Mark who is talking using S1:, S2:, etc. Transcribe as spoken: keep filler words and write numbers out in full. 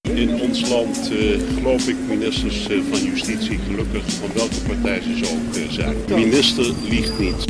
S1: In ons land uh, geloof ik ministers uh, van justitie, gelukkig van welke partij ze ook uh, zijn. De minister liegt niet.